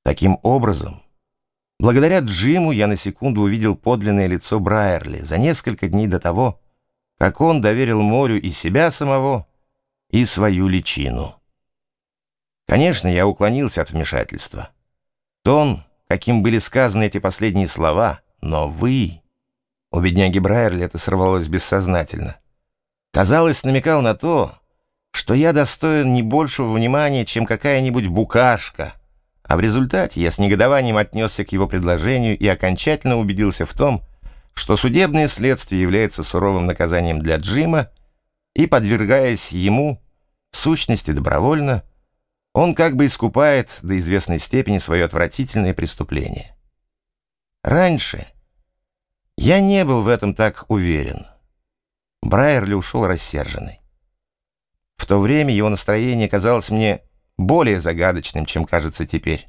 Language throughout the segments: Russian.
Таким образом, благодаря Джиму я на секунду увидел подлинное лицо Брайерли за несколько дней до того, как он доверил морю и себя самого, и свою личину. Конечно, я уклонился от вмешательства. Тон, каким были сказаны эти последние слова, но вы... У бедняги Брайерли это сорвалось бессознательно. Казалось, намекал на то, что я достоин не большего внимания, чем какая-нибудь букашка, а в результате я с негодованием отнесся к его предложению и окончательно убедился в том, что судебное следствие является суровым наказанием для Джима, и, подвергаясь ему, в сущности добровольно, он как бы искупает до известной степени свое отвратительное преступление. Раньше я не был в этом так уверен. Брайерли ушел рассерженный. В то время его настроение казалось мне более загадочным, чем кажется теперь.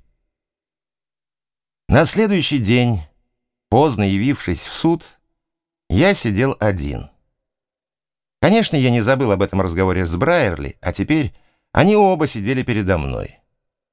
На следующий день, поздно явившись в суд, я сидел один. Конечно, я не забыл об этом разговоре с Брайерли, а теперь они оба сидели передо мной.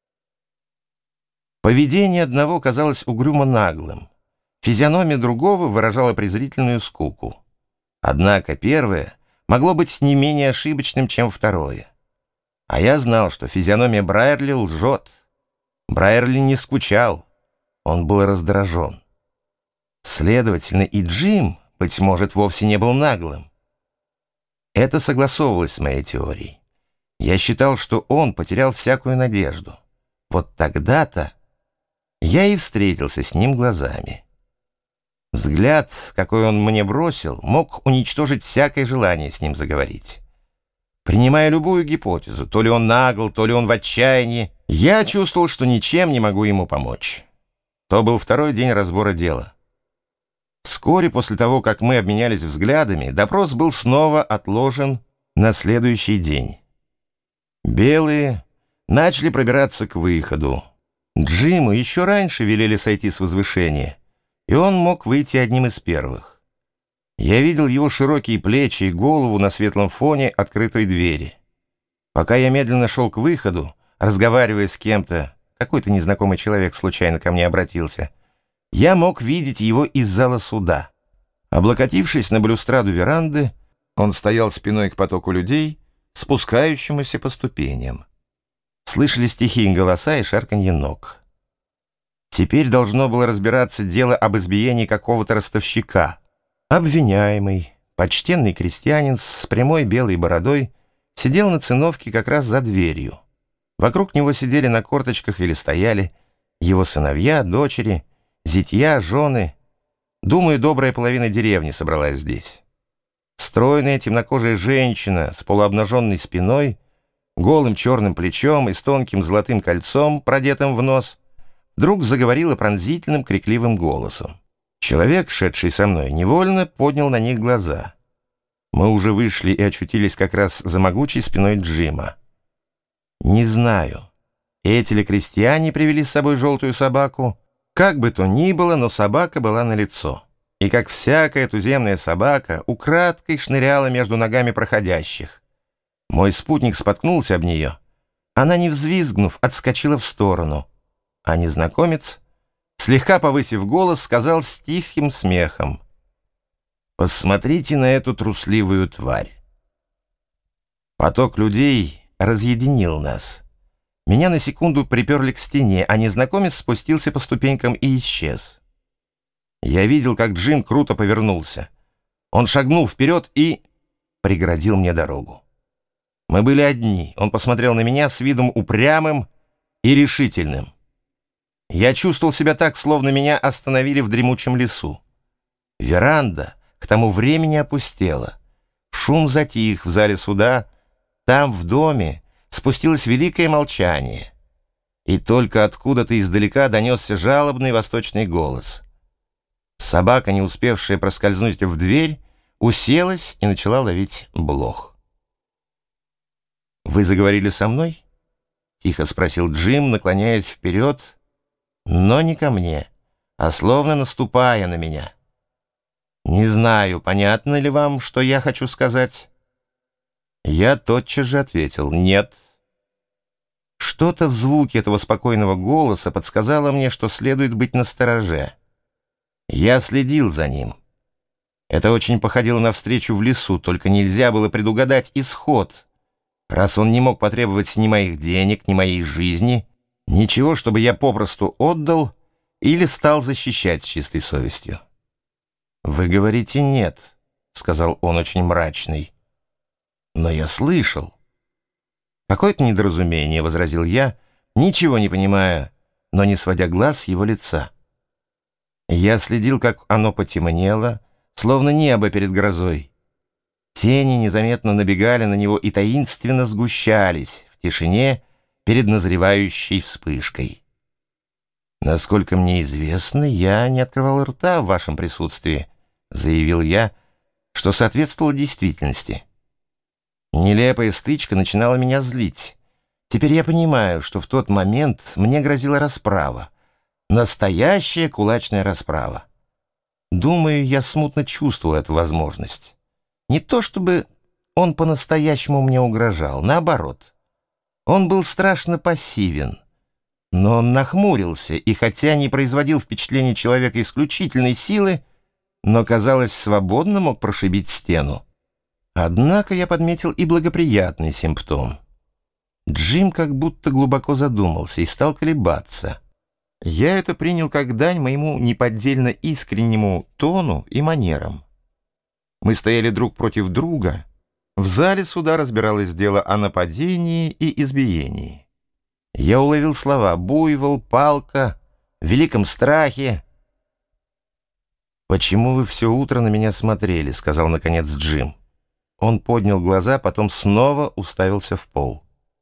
Поведение одного казалось угрюмо наглым, физиономия другого выражала презрительную скуку. Однако первое могло быть не менее ошибочным, чем второе. А я знал, что физиономия Брайерли лжет. Брайерли не скучал, он был раздражен. Следовательно, и Джим, быть может, вовсе не был наглым. Это согласовывалось с моей теорией. Я считал, что он потерял всякую надежду. Вот тогда-то я и встретился с ним глазами. Взгляд, какой он мне бросил, мог уничтожить всякое желание с ним заговорить. Принимая любую гипотезу, то ли он нагл, то ли он в отчаянии, я чувствовал, что ничем не могу ему помочь. То был второй день разбора дела. Вскоре после того, как мы обменялись взглядами, допрос был снова отложен на следующий день. Белые начали пробираться к выходу. Джиму еще раньше велели сойти с возвышения, и он мог выйти одним из первых. Я видел его широкие плечи и голову на светлом фоне открытой двери. Пока я медленно шел к выходу, разговаривая с кем-то, какой-то незнакомый человек случайно ко мне обратился, я мог видеть его из зала суда. Облокотившись на балюстраду веранды, он стоял спиной к потоку людей, спускающемуся по ступеням. Слышались тихие голоса и шарканье ног. Теперь должно было разбираться дело об избиении какого-то ростовщика. Обвиняемый, почтенный крестьянин с прямой белой бородой, сидел на циновке как раз за дверью. Вокруг него сидели на корточках или стояли его сыновья, дочери, зятья, жены. Думаю, добрая половина деревни собралась здесь. Стройная темнокожая женщина с полуобнаженной спиной, голым черным плечом и с тонким золотым кольцом, продетым в нос, вдруг заговорила пронзительным крикливым голосом. Человек, шедший со мной, невольно поднял на них глаза. Мы уже вышли и очутились как раз за могучей спиной Джима. Не знаю, эти ли крестьяне привели с собой желтую собаку. Как бы то ни было, но собака была налицо. И как всякая туземная собака, украдкой шныряла между ногами проходящих. Мой спутник споткнулся об нее. Она, не взвизгнув, отскочила в сторону. А незнакомец, слегка повысив голос, сказал с тихим смехом: «Посмотрите на эту трусливую тварь». Поток людей разъединил нас. Меня на секунду приперли к стене, а незнакомец спустился по ступенькам и исчез. Я видел, как Джим круто повернулся. Он шагнул вперед и преградил мне дорогу. Мы были одни. Он посмотрел на меня с видом упрямым и решительным. Я чувствовал себя так, словно меня остановили в дремучем лесу. Веранда к тому времени опустела. Шум затих в зале суда. Там, в доме, спустилось великое молчание. И только откуда-то издалека донесся жалобный восточный голос. Собака, не успевшая проскользнуть в дверь, уселась и начала ловить блох. «Вы заговорили со мной?» — тихо спросил Джим, наклоняясь вперед, но не ко мне, а словно наступая на меня. «Не знаю, понятно ли вам, что я хочу сказать?» Я тотчас же ответил: «Нет». Что-то в звуке этого спокойного голоса подсказало мне, что следует быть настороже. Я следил за ним. Это очень походило на встречу в лесу, только нельзя было предугадать исход, раз он не мог потребовать ни моих денег, ни моей жизни, ничего, чтобы я попросту отдал или стал защищать с чистой совестью. «Вы говорите «нет», — сказал он очень мрачный. «Но я слышал». «Какое-то недоразумение», — возразил я, ничего не понимая, но не сводя глаз с его лица. Я следил, как оно потемнело, словно небо перед грозой. Тени незаметно набегали на него и таинственно сгущались в тишине перед назревающей вспышкой. «Насколько мне известно, я не открывал рта в вашем присутствии», — заявил я, что соответствовало действительности. Нелепая стычка начинала меня злить. Теперь я понимаю, что в тот момент мне грозила расправа. Настоящая кулачная расправа. Думаю, я смутно чувствовал эту возможность. Не то чтобы он по-настоящему мне угрожал, наоборот. Он был страшно пассивен, но он нахмурился, и хотя не производил впечатления человека исключительной силы, но, казалось, свободно мог прошибить стену. Однако я подметил и благоприятный симптом. Джим как будто глубоко задумался и стал колебаться. Я это принял как дань моему неподдельно искреннему тону и манерам. Мы стояли друг против друга. В зале суда разбиралось дело о нападении и избиении. Я уловил слова «буйвол», «палка», «в великом страхе». «Почему вы все утро на меня смотрели?» — сказал, наконец, Джим. Он поднял глаза, потом снова уставился в пол.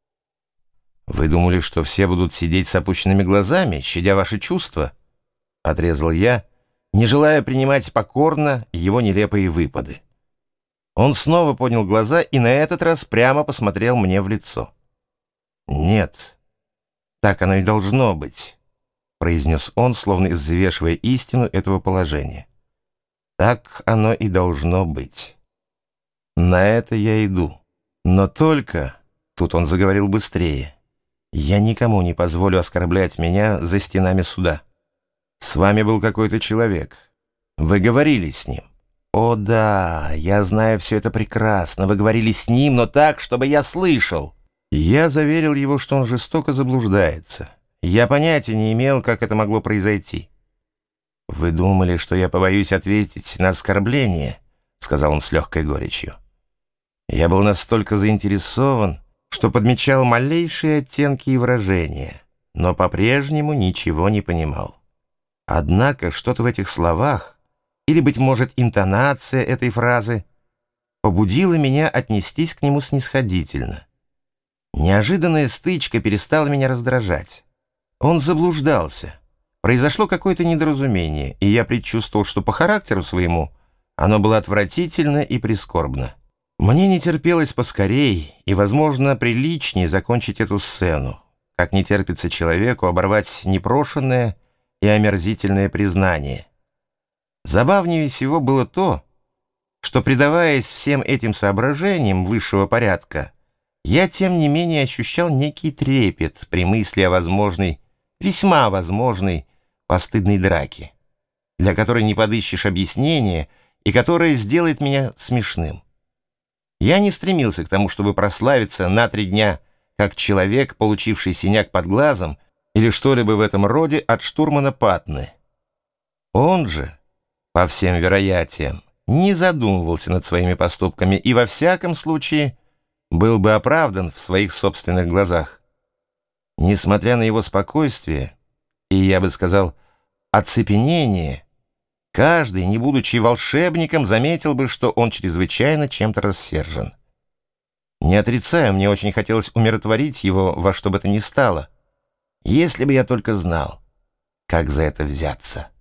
«Вы думали, что все будут сидеть с опущенными глазами, щадя ваши чувства?» — отрезал я, не желая принимать покорно его нелепые выпады. Он снова поднял глаза и на этот раз прямо посмотрел мне в лицо. «Нет, так оно и должно быть», — произнес он, словно взвешивая истину этого положения. «Так оно и должно быть. На это я иду. Но только...» — тут он заговорил быстрее. «Я никому не позволю оскорблять меня за стенами суда. С вами был какой-то человек. Вы говорили с ним. О да, я знаю все это прекрасно. Вы говорили с ним, но так, чтобы я слышал». Я заверил его, что он жестоко заблуждается. Я понятия не имел, как это могло произойти. «Вы думали, что я побоюсь ответить на оскорбление?» — сказал он с легкой горечью. Я был настолько заинтересован, что подмечал малейшие оттенки и выражения, но по-прежнему ничего не понимал. Однако что-то в этих словах, или, быть может, интонация этой фразы, побудило меня отнестись к нему снисходительно. Неожиданная стычка перестала меня раздражать. Он заблуждался. Произошло какое-то недоразумение, и я предчувствовал, что по характеру своему оно было отвратительно и прискорбно. Мне не терпелось поскорей и, возможно, приличнее закончить эту сцену, как не терпится человеку оборвать непрошенное и омерзительное признание. Забавнее всего было то, что, предаваясь всем этим соображениям высшего порядка, я, тем не менее, ощущал некий трепет при мысли о возможной, весьма возможной, постыдной драке, для которой не подыщешь объяснения и которая сделает меня смешным. Я не стремился к тому, чтобы прославиться на 3 дня, как человек, получивший синяк под глазом, или что-либо в этом роде от штурмана Патны. Он же, по всем вероятиям, не задумывался над своими поступками и, во всяком случае, был бы оправдан в своих собственных глазах. Несмотря на его спокойствие, и, я бы сказал, оцепенение, каждый, не будучи волшебником, заметил бы, что он чрезвычайно чем-то рассержен. Не отрицаю, мне очень хотелось умиротворить его во что бы то ни стало, если бы я только знал, как за это взяться.